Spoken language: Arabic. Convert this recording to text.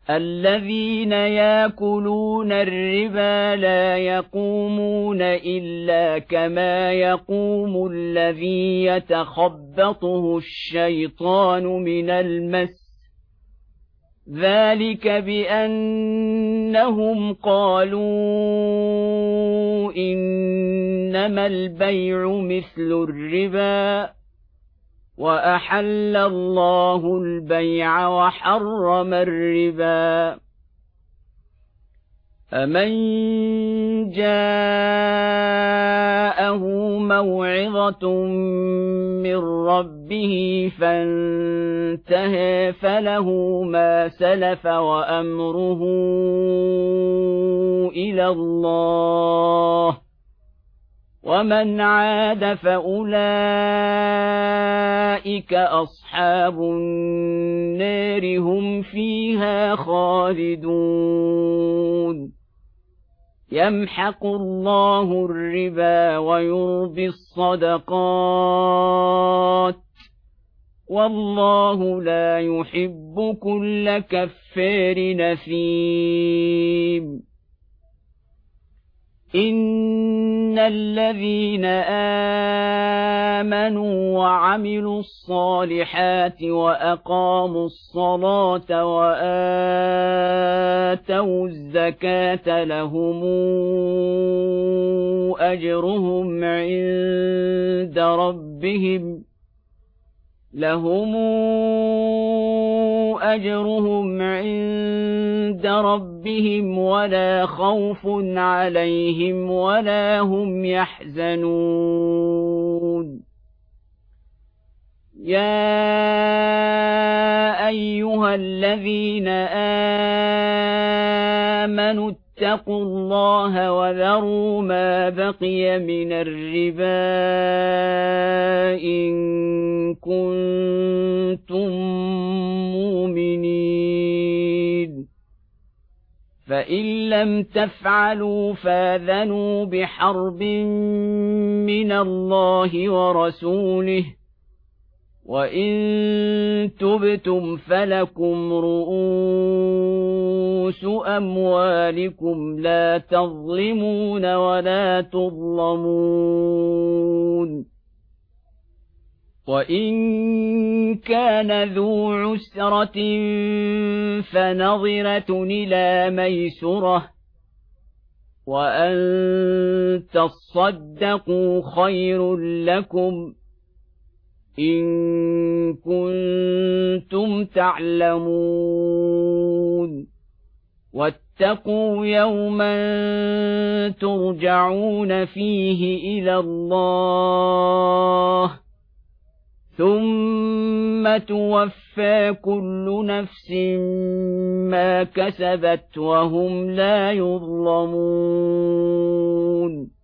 الذين يأكلون الربا لا يقومون إلا كما يقوم الذي يتخبطه الشيطان من المس، ذلك بأنهم قالوا إنما البيع مثل الربا وأحل الله البيع وحرم الربا. فمن جاءه موعظة من ربه فانتهى فله ما سلف وأمره إلى الله، ومن عاد فأولئك أصحاب النار هم فيها خالدون. يمحق الله الربا ويربي الصدقات، والله لا يحب كل كفار نثيم. إن الذين آمنوا وعملوا الصالحات وأقاموا الصلاة وآتوا الزكاة لهم أجرهم عند ربهم ولا خوف عليهم ولا هم يحزنون. يا أيها الذين آمنوا اتقوا الله وذروا ما بقي من الربا إن كنتم مؤمنين، فإن لم تفعلوا فآذنوا بحرب من الله ورسوله، وإن تبتم فلكم رؤوس أموالكم لا تظلمون ولا تظلمون. وإن كان ذو عسرة فنظرة إلى ميسرة، وأن تصدقوا خير لكم إن كنتم تعلمون. واتقوا يوما ترجعون فيه إلى الله ثم توفى كل نفس ما كسبت وهم لا يظلمون.